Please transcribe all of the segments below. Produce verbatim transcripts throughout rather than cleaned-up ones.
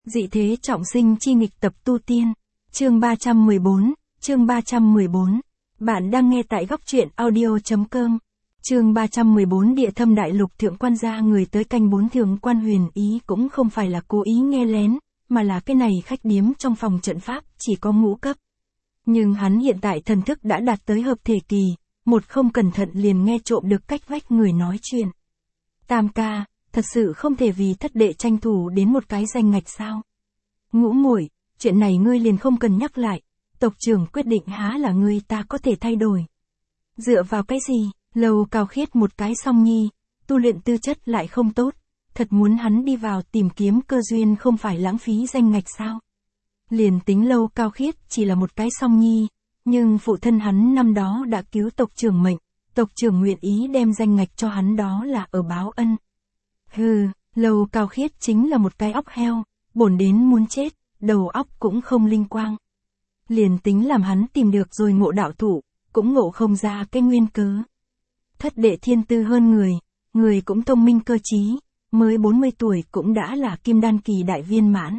Dị thế trọng sinh chi nghịch tập tu tiên. Chương ba trăm mười bốn, chương ba trăm mười bốn. Bạn đang nghe tại góc truyện audio.com. Chương ba trăm mười bốn Địa Thâm Đại Lục. Thượng quan gia người tới canh bốn. Thượng quan Huyền Ý cũng không phải là cố ý nghe lén, mà là cái này khách điếm trong phòng trận pháp chỉ có ngũ cấp. Nhưng hắn hiện tại thần thức đã đạt tới hợp thể kỳ, một không cẩn thận liền nghe trộm được cách vách người nói chuyện. Tam ca, thật sự không thể vì thất đệ tranh thủ đến một cái danh ngạch sao? Ngũ muội, chuyện này ngươi liền không cần nhắc lại, tộc trưởng quyết định há là ngươi ta có thể thay đổi. Dựa vào cái gì? Lầu Cao Khiết một cái song nhi, tu luyện tư chất lại không tốt, thật muốn hắn đi vào tìm kiếm cơ duyên không phải lãng phí danh ngạch sao? Liền tính Lầu Cao Khiết chỉ là một cái song nhi, nhưng phụ thân hắn năm đó đã cứu tộc trưởng mệnh, tộc trưởng nguyện ý đem danh ngạch cho hắn đó là ở báo ân. Hừ, Lầu Cao Khiết chính là một cái óc heo, bổn đến muốn chết, đầu óc cũng không linh quang. Liền tính làm hắn tìm được rồi ngộ đạo thủ, cũng ngộ không ra cái nguyên cớ. Thất đệ thiên tư hơn người, người cũng thông minh cơ trí, mới bốn mươi tuổi cũng đã là kim đan kỳ đại viên mãn.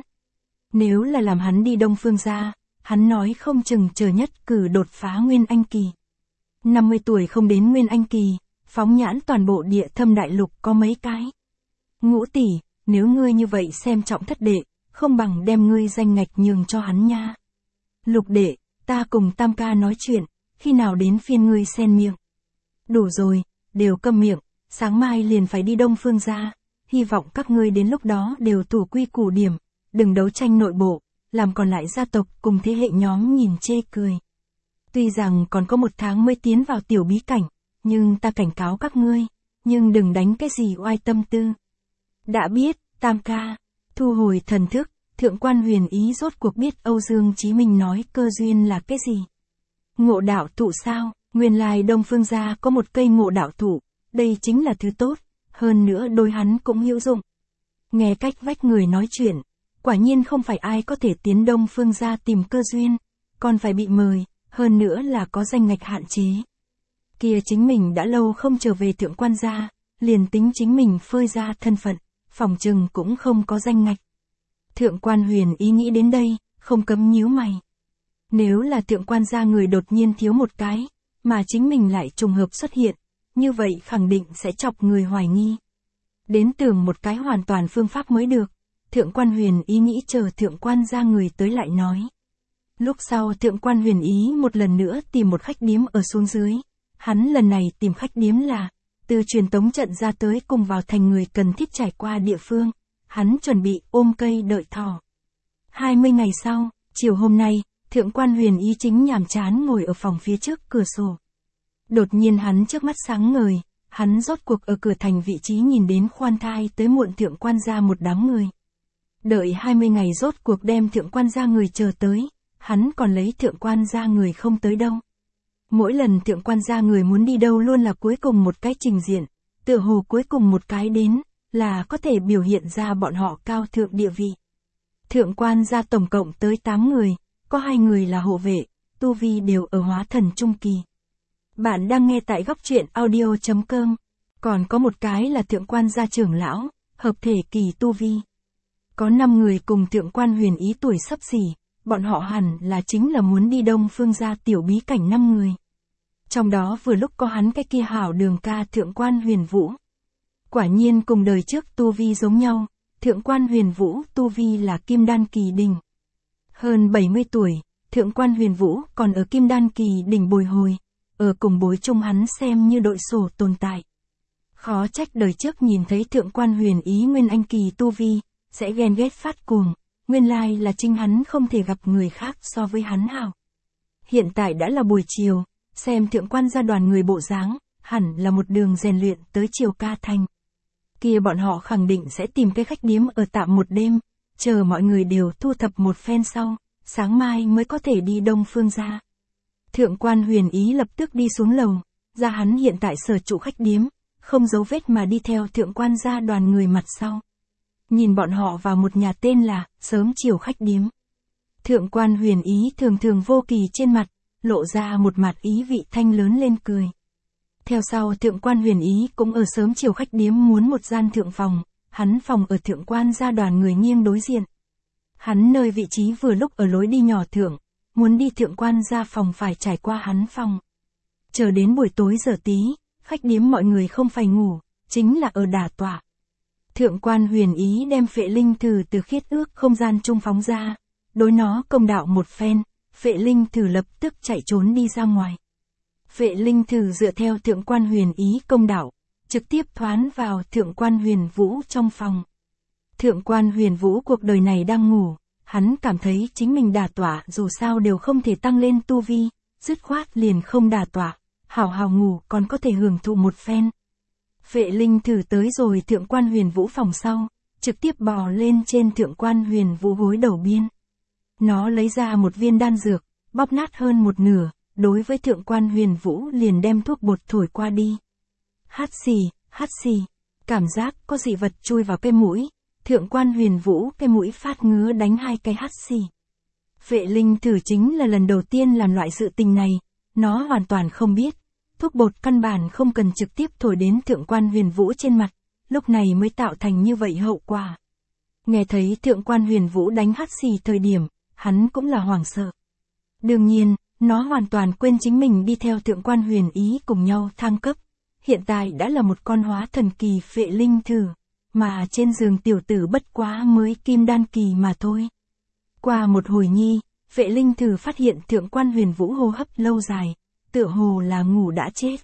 Nếu là làm hắn đi Đông Phương gia, hắn nói không chừng chờ nhất cử đột phá Nguyên Anh kỳ. năm mươi tuổi không đến Nguyên Anh kỳ, phóng nhãn toàn bộ Địa Thâm Đại Lục có mấy cái. Ngũ tỷ, nếu ngươi như vậy xem trọng thất đệ, không bằng đem ngươi danh ngạch nhường cho hắn nha. Lục đệ, ta cùng Tam ca nói chuyện, khi nào đến phiên ngươi xen miệng. Đủ rồi, đều câm miệng, sáng mai liền phải đi Đông Phương gia, hy vọng các ngươi đến lúc đó đều thủ quy củ điểm, đừng đấu tranh nội bộ, làm còn lại gia tộc cùng thế hệ nhóm nhìn chê cười. Tuy rằng còn có một tháng mới tiến vào tiểu bí cảnh, nhưng ta cảnh cáo các ngươi, nhưng đừng đánh cái gì oai tâm tư. Đã biết, Tam ca. Thu hồi thần thức, Thượng quan Huyền Ý rốt cuộc biết Âu Dương Chí Minh nói cơ duyên là cái gì. Ngộ đạo thụ sao? Nguyên lai Đông Phương gia có một cây ngộ đạo thụ, đây chính là thứ tốt, hơn nữa đối hắn cũng hữu dụng. Nghe cách vách người nói chuyện, quả nhiên không phải ai có thể tiến Đông Phương gia tìm cơ duyên, còn phải bị mời, hơn nữa là có danh ngạch hạn chế. Kia chính mình đã lâu không trở về Thượng quan gia, liền tính chính mình phơi ra thân phận, phòng trừng cũng không có danh ngạch. Thượng quan Huyền Ý nghĩ đến đây, không cấm nhíu mày. Nếu là thượng quan gia người đột nhiên thiếu một cái, mà chính mình lại trùng hợp xuất hiện, như vậy khẳng định sẽ chọc người hoài nghi. Đến tưởng một cái hoàn toàn phương pháp mới được, Thượng quan Huyền Ý nghĩ chờ thượng quan gia người tới lại nói. Lúc sau Thượng quan Huyền Ý một lần nữa tìm một khách điếm ở xuống dưới, hắn lần này tìm khách điếm là từ truyền tống trận ra tới cùng vào thành người cần thiết trải qua địa phương, hắn chuẩn bị ôm cây đợi thỏ. hai mươi ngày sau, chiều hôm nay, Thượng quan Huyền Ý chính nhàm chán ngồi ở phòng phía trước cửa sổ. Đột nhiên hắn trước mắt sáng ngời, hắn rốt cuộc ở cửa thành vị trí nhìn đến khoan thai tới muộn thượng quan gia một đám người. Đợi hai mươi ngày rốt cuộc đem thượng quan gia người chờ tới, hắn còn lấy thượng quan gia người không tới đâu. Mỗi lần thượng quan gia người muốn đi đâu luôn là cuối cùng một cái trình diện, tựa hồ cuối cùng một cái đến, là có thể biểu hiện ra bọn họ cao thượng địa vị. Thượng quan gia tổng cộng tới tám người, có hai người là hộ vệ, tu vi đều ở hóa thần trung kỳ. Bạn đang nghe tại góc truyện audio.com, còn có một cái là thượng quan gia trưởng lão, hợp thể kỳ tu vi. Có năm người cùng thượng quan Huyền Ý tuổi sắp xỉ, bọn họ hẳn là chính là muốn đi Đông Phương gia tiểu bí cảnh năm người. Trong đó vừa lúc có hắn cái kia hảo đường ca thượng quan Huyền Vũ. Quả nhiên cùng đời trước tu vi giống nhau, thượng quan Huyền Vũ tu vi là kim đan kỳ đỉnh. Hơn bảy mươi tuổi, thượng quan Huyền Vũ còn ở kim đan kỳ đỉnh bồi hồi, ở cùng bối chung hắn xem như đội sổ tồn tại. Khó trách đời trước nhìn thấy thượng quan Huyền Ý Nguyên Anh kỳ tu vi, sẽ ghen ghét phát cuồng, nguyên lai là chính hắn không thể gặp người khác so với hắn hảo. Hiện tại đã là buổi chiều, xem thượng quan gia đoàn người bộ dáng, hẳn là một đường rèn luyện tới Triều Ca Thành. Kia bọn họ khẳng định sẽ tìm cái khách điếm ở tạm một đêm, chờ mọi người đều thu thập một phen sau, sáng mai mới có thể đi Đông Phương gia. Thượng quan Huyền Ý lập tức đi xuống lầu, ra hắn hiện tại sở trụ khách điếm, không giấu vết mà đi theo thượng quan gia đoàn người mặt sau. Nhìn bọn họ vào một nhà tên là Sớm Chiều khách điếm. Thượng quan Huyền Ý thường thường vô kỳ trên mặt, lộ ra một mặt ý vị thanh lớn lên cười. Theo sau thượng quan Huyền Ý cũng ở Sớm Chiều khách điếm muốn một gian thượng phòng, hắn phòng ở thượng quan gia đoàn người nghiêng đối diện. Hắn nơi vị trí vừa lúc ở lối đi nhỏ thượng, muốn đi thượng quan ra phòng phải trải qua hắn phòng. Chờ đến buổi tối giờ tí, khách điếm mọi người không phải ngủ, chính là ở đả tọa. Thượng quan huyền ý đem Phệ Linh Thử từ khiết ước không gian trung phóng ra, đối nó công đạo một phen, Phệ Linh Thử lập tức chạy trốn đi ra ngoài. Phệ Linh Thử dựa theo thượng quan huyền ý công đạo, trực tiếp thoán vào thượng quan huyền vũ trong phòng. Thượng quan huyền vũ cuộc đời này đang ngủ, hắn cảm thấy chính mình đả tọa dù sao đều không thể tăng lên tu vi, dứt khoát liền không đả tọa, hảo hảo ngủ còn có thể hưởng thụ một phen. Phệ Linh Thử tới rồi thượng quan huyền vũ phòng sau, trực tiếp bò lên trên thượng quan huyền vũ gối đầu biên. Nó lấy ra một viên đan dược, bóp nát hơn một nửa, đối với thượng quan huyền vũ liền đem thuốc bột thổi qua đi. Hát xì, hát xì, cảm giác có dị vật chui vào cái mũi, thượng quan huyền vũ cái mũi phát ngứa đánh hai cái hát xì. Phệ Linh Thử chính là lần đầu tiên làm loại sự tình này, nó hoàn toàn không biết. Thuốc bột căn bản không cần trực tiếp thổi đến thượng quan huyền vũ trên mặt, lúc này mới tạo thành như vậy hậu quả. Nghe thấy thượng quan huyền vũ đánh hắt xì thời điểm, hắn cũng là hoảng sợ. Đương nhiên, nó hoàn toàn quên chính mình đi theo thượng quan huyền ý cùng nhau thăng cấp. Hiện tại đã là một con hóa thần kỳ Phệ Linh Thử, mà trên giường tiểu tử bất quá mới kim đan kỳ mà thôi. Qua một hồi nhi, Phệ Linh Thử phát hiện thượng quan huyền vũ hô hấp lâu dài, tựa hồ là ngủ đã chết.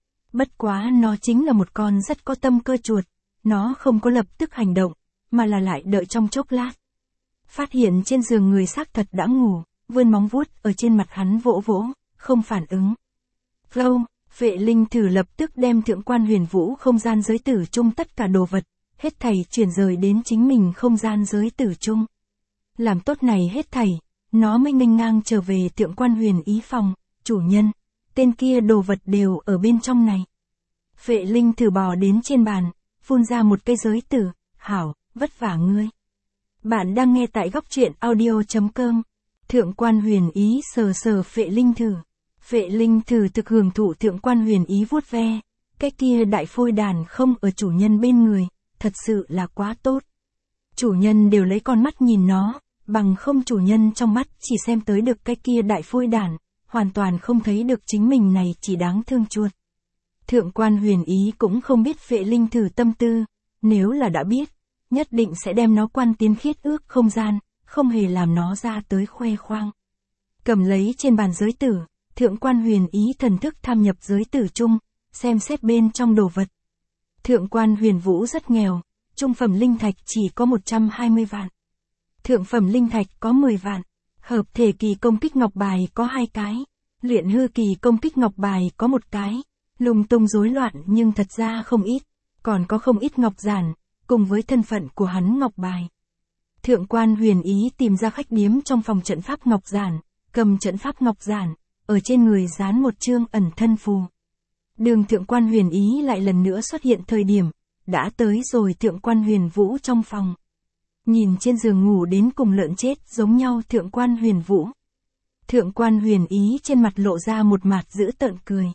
Bất quá nó chính là một con rất có tâm cơ chuột, nó không có lập tức hành động, mà là lại đợi trong chốc lát. Phát hiện trên giường người xác thật đã ngủ, vươn móng vuốt ở trên mặt hắn vỗ vỗ, không phản ứng. Flow, Phệ Linh Thử lập tức đem thượng quan huyền vũ không gian giới tử chung tất cả đồ vật, hết thảy chuyển rời đến chính mình không gian giới tử chung. Làm tốt này hết thảy, nó mới nghênh ngang trở về thượng quan huyền ý phòng, chủ nhân. Tên kia đồ vật đều ở bên trong này. Phệ Linh Thử bò đến trên bàn, phun ra một cây giới tử, hảo, vất vả ngươi. Bạn đang nghe tại góc truyện audio chấm com. Thượng quan huyền ý sờ sờ Phệ Linh Thử. Phệ Linh Thử thực hưởng thụ thượng quan huyền ý vuốt ve. Cái kia đại phôi đàn không ở chủ nhân bên người, thật sự là quá tốt. Chủ nhân đều lấy con mắt nhìn nó, bằng không chủ nhân trong mắt chỉ xem tới được cái kia đại phôi đàn. Hoàn toàn không thấy được chính mình này chỉ đáng thương chuột. Thượng quan huyền ý cũng không biết Phệ Linh Thử tâm tư, nếu là đã biết, nhất định sẽ đem nó quan tiến khiết ước không gian, không hề làm nó ra tới khoe khoang. Cầm lấy trên bàn giới tử, thượng quan huyền ý thần thức tham nhập giới tử chung, xem xét bên trong đồ vật. Thượng quan huyền vũ rất nghèo, trung phẩm linh thạch chỉ có một trăm hai mươi vạn. Thượng phẩm linh thạch có mười vạn. Hợp thể kỳ công kích ngọc bài có hai cái, luyện hư kỳ công kích ngọc bài có một cái, lung tung rối loạn nhưng thật ra không ít, còn có không ít ngọc giản, cùng với thân phận của hắn ngọc bài. Thượng quan huyền ý tìm ra khách điếm trong phòng trận pháp ngọc giản, cầm trận pháp ngọc giản, ở trên người dán một chương ẩn thân phù. Đường thượng quan huyền ý lại lần nữa xuất hiện thời điểm, đã tới rồi thượng quan huyền vũ trong phòng. Nhìn trên giường ngủ đến cùng lợn chết giống nhau thượng quan huyền vũ. Thượng quan huyền ý trên mặt lộ ra một mặt dữ tợn cười.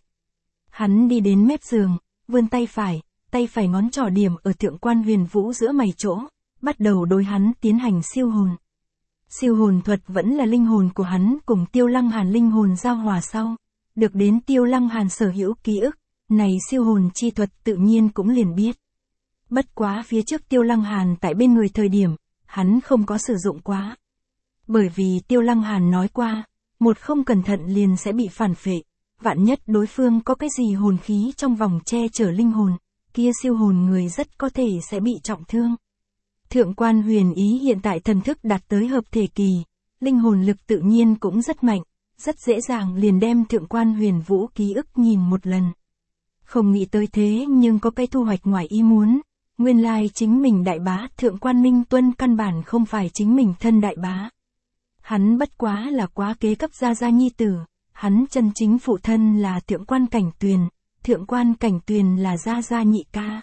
Hắn đi đến mép giường, vươn tay phải, tay phải ngón trỏ điểm ở thượng quan huyền vũ giữa mày chỗ, bắt đầu đối hắn tiến hành siêu hồn. Siêu hồn thuật vẫn là linh hồn của hắn cùng Tiêu Lăng Hàn linh hồn giao hòa sau, được đến Tiêu Lăng Hàn sở hữu ký ức, này siêu hồn chi thuật tự nhiên cũng liền biết. Bất quá phía trước Tiêu Lăng Hàn tại bên người thời điểm, hắn không có sử dụng quá. Bởi vì Tiêu Lăng Hàn nói qua, một không cẩn thận liền sẽ bị phản phệ, vạn nhất đối phương có cái gì hồn khí trong vòng che chở linh hồn, kia siêu hồn người rất có thể sẽ bị trọng thương. Thượng quan huyền ý hiện tại thần thức đạt tới hợp thể kỳ, linh hồn lực tự nhiên cũng rất mạnh, rất dễ dàng liền đem thượng quan huyền vũ ký ức nhìn một lần. Không nghĩ tới thế nhưng có cái thu hoạch ngoài ý muốn. Nguyên lai chính mình đại bá thượng quan Minh Tuân căn bản không phải chính mình thân đại bá. Hắn bất quá là quá kế cấp gia gia nhi tử, hắn chân chính phụ thân là thượng quan Cảnh Tuyền, thượng quan Cảnh Tuyền là gia gia nhị ca.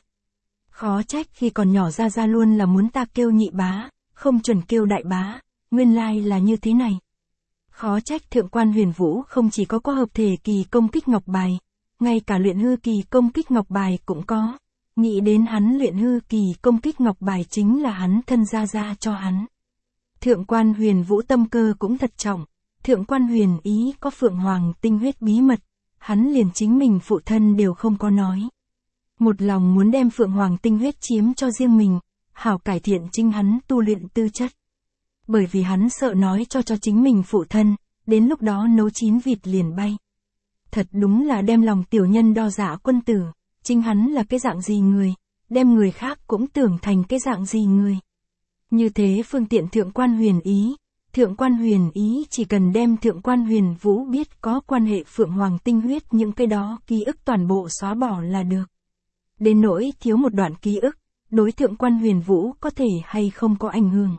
Khó trách khi còn nhỏ gia gia luôn là muốn ta kêu nhị bá, không chuẩn kêu đại bá, nguyên lai là như thế này. Khó trách thượng quan huyền vũ không chỉ có có hợp thể kỳ công kích ngọc bài, ngay cả luyện hư kỳ công kích ngọc bài cũng có. Nghĩ đến hắn luyện hư kỳ công kích ngọc bài chính là hắn thân gia gia cho hắn. Thượng quan Huyền Vũ tâm cơ cũng thật trọng, Thượng quan Huyền Ý có Phượng Hoàng tinh huyết bí mật, hắn liền chính mình phụ thân đều không có nói. Một lòng muốn đem Phượng Hoàng tinh huyết chiếm cho riêng mình, hảo cải thiện chính hắn tu luyện tư chất. Bởi vì hắn sợ nói cho cho chính mình phụ thân, đến lúc đó nấu chín vịt liền bay. Thật đúng là đem lòng tiểu nhân đo dạ quân tử, chính hắn là cái dạng gì người, đem người khác cũng tưởng thành cái dạng gì người. Như thế phương tiện Thượng quan Huyền Ý, Thượng quan Huyền Ý chỉ cần đem Thượng quan Huyền Vũ biết có quan hệ Phượng Hoàng tinh huyết những cái đó ký ức toàn bộ xóa bỏ là được. Đến nỗi thiếu một đoạn ký ức, đối Thượng quan Huyền Vũ có thể hay không có ảnh hưởng.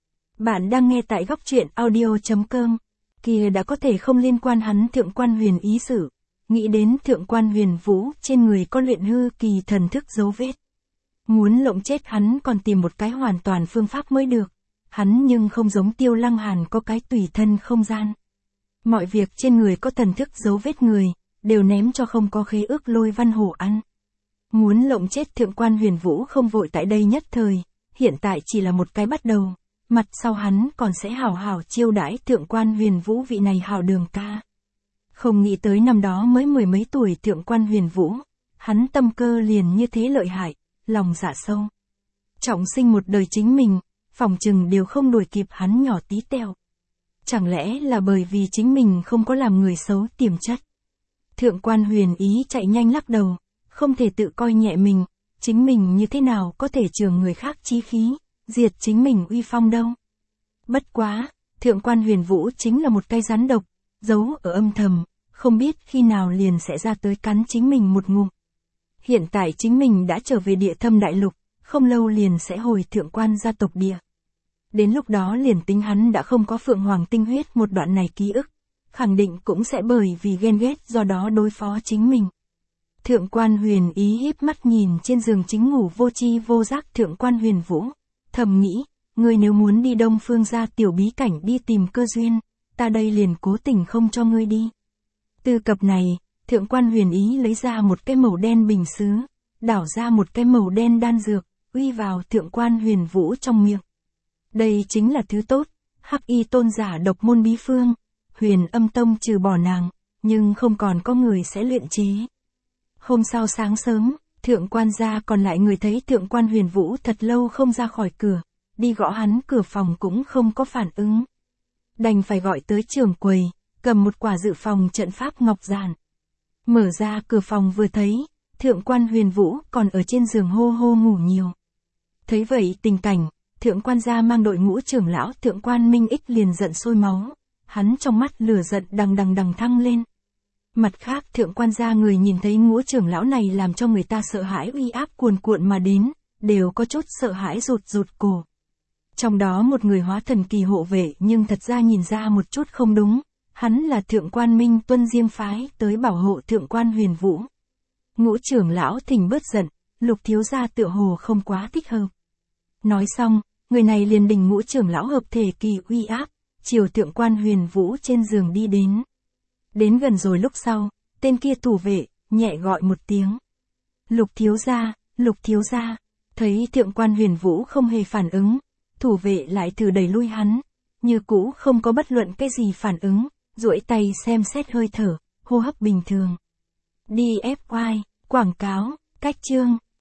Bạn đang nghe tại góc truyện audio.com, kia đã có thể không liên quan hắn Thượng quan Huyền Ý sự, nghĩ đến Thượng quan Huyền Vũ trên người có luyện hư kỳ thần thức dấu vết. Muốn lộng chết hắn còn tìm một cái hoàn toàn phương pháp mới được, hắn nhưng không giống Tiêu Lăng Hàn có cái tùy thân không gian. Mọi việc trên người có thần thức dấu vết người, đều ném cho không có khế ước Lôi Văn Hổ ăn. Muốn lộng chết Thượng quan Huyền Vũ không vội tại đây nhất thời, hiện tại chỉ là một cái bắt đầu, mặt sau hắn còn sẽ hảo hảo chiêu đãi Thượng quan Huyền Vũ vị này hảo đường ca. Không nghĩ tới năm đó mới mười mấy tuổi Thượng quan Huyền Vũ, hắn tâm cơ liền như thế lợi hại, lòng dạ sâu. Trọng sinh một đời chính mình, phỏng chừng đều không đuổi kịp hắn nhỏ tí teo. Chẳng lẽ là bởi vì chính mình không có làm người xấu tiềm chất. Thượng quan Huyền Ý chạy nhanh lắc đầu, không thể tự coi nhẹ mình, chính mình như thế nào có thể trường người khác chí khí, diệt chính mình uy phong đâu. Bất quá, Thượng quan Huyền Vũ chính là một cây rắn độc, giấu ở âm thầm, không biết khi nào liền sẽ ra tới cắn chính mình một ngụm. Hiện tại chính mình đã trở về Địa Thâm Đại Lục, không lâu liền sẽ hồi Thượng quan gia tộc địa. Đến lúc đó liền tính hắn đã không có Phượng Hoàng tinh huyết một đoạn này ký ức, khẳng định cũng sẽ bởi vì ghen ghét do đó đối phó chính mình. Thượng quan Huyền Ý híp mắt nhìn trên giường chính ngủ vô tri vô giác Thượng quan Huyền Vũ, thầm nghĩ, ngươi nếu muốn đi Đông Phương gia tiểu bí cảnh đi tìm cơ duyên, ta đây liền cố tình không cho ngươi đi. Từ cập này, Thượng quan Huyền Ý lấy ra một cái màu đen bình sứ, đảo ra một cái màu đen đan dược, uy vào Thượng quan Huyền Vũ trong miệng. Đây chính là thứ tốt, Hắc Y tôn giả độc môn bí phương, Huyền Âm Tông trừ bỏ nàng, nhưng không còn có người sẽ luyện chế. Hôm sau sáng sớm, Thượng quan gia còn lại người thấy Thượng quan Huyền Vũ thật lâu không ra khỏi cửa, đi gõ hắn cửa phòng cũng không có phản ứng. Đành phải gọi tới trưởng quầy, cầm một quả dự phòng trận pháp ngọc giản. Mở ra cửa phòng vừa thấy, Thượng quan Huyền Vũ còn ở trên giường hô hô ngủ nhiều. Thấy vậy tình cảnh, Thượng quan gia mang đội ngũ trưởng lão Thượng quan Minh Ích liền giận sôi máu, hắn trong mắt lửa giận đằng đằng đằng thăng lên. Mặt khác Thượng quan gia người nhìn thấy ngũ trưởng lão này làm cho người ta sợ hãi uy áp cuồn cuộn mà đến, đều có chút sợ hãi rụt rụt cổ. Trong đó một người hóa thần kỳ hộ vệ nhưng thật ra nhìn ra một chút không đúng, hắn là Thượng quan Minh Tuân riêng phái tới bảo hộ Thượng quan Huyền Vũ. Ngũ trưởng lão thỉnh bớt giận, Lục thiếu gia tựa hồ không quá thích hợp. Nói xong, người này liền đình ngũ trưởng lão hợp thể kỳ uy áp, chiều Thượng quan Huyền Vũ trên giường đi đến. Đến gần rồi lúc sau, tên kia thủ vệ, nhẹ gọi một tiếng. Lục thiếu gia, Lục thiếu gia, thấy Thượng quan Huyền Vũ không hề phản ứng, thủ vệ lại thử đẩy lui hắn, như cũ không có bất luận cái gì phản ứng, duỗi tay xem xét hơi thở, hô hấp bình thường. đê ép i, quảng cáo, cách chương.